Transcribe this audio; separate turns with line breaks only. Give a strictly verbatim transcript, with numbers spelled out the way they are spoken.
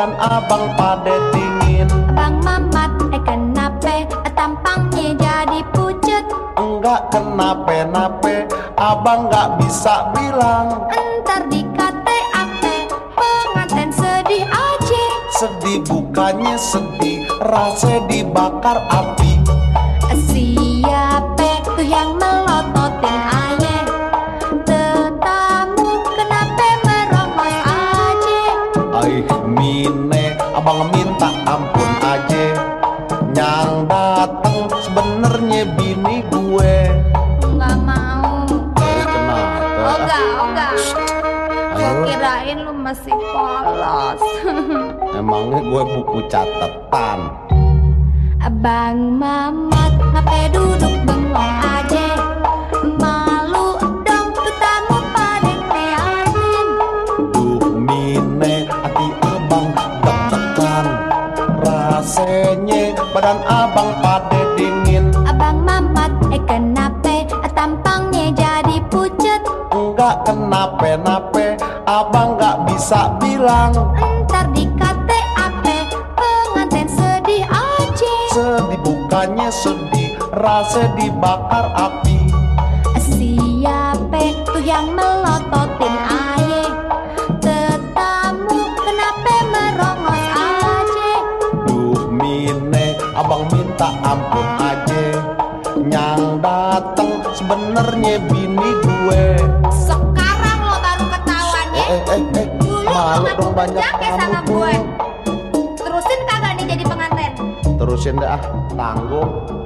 badan abang pade dingin.
Bang Mamat, eh kenape tampangnya jadi pucet?
Enggak kenape-nape, abang nggak bisa bilang.
Entar dikate ape, pengantin sedih aja.
Sedih bukannya sedih, rasa dibakar api.
Siapa tuh yang melototin aye? Tetamu kenapa merongos aja?
Aih mine, abang minta ampun aja. Yang dateng sebenernya bini gue.
Nggak mau.
Eh, kenapa?
Oga, oga. Gue
Ayo.
kirain lu masih polos.
Emangnya gue buku catatan.
Abang Mamat, ngapain duduk bengong aja? Malu dong tuh tamu pada ngeliatin.
Duh mine, hati abang deg-degan. Rasanya badan abang pade dingin.
Abang Mamat, eh kenape tampangnya jadi pucet?
Enggak kenape-nape, abang nggak bisa bilang.
Entar dikate ape, pengantin sedih aja.
Sedih bukannya sedih, rasa dibakar api.
Siapa tuh yang melototin aye? Tetamu kenapa merongos aja?
Duh mine, abang minta ampun aja. Yang dateng sebenernya bini gue.
Sekarang lo baru ketahuan ya?
Eh eh eh,
Dulu
malu
lo
dong banyak
ngajak sama
tamu
gue.
tuh.
Terusin kagak nih jadi pengantin?
Terusin dah, tanggung.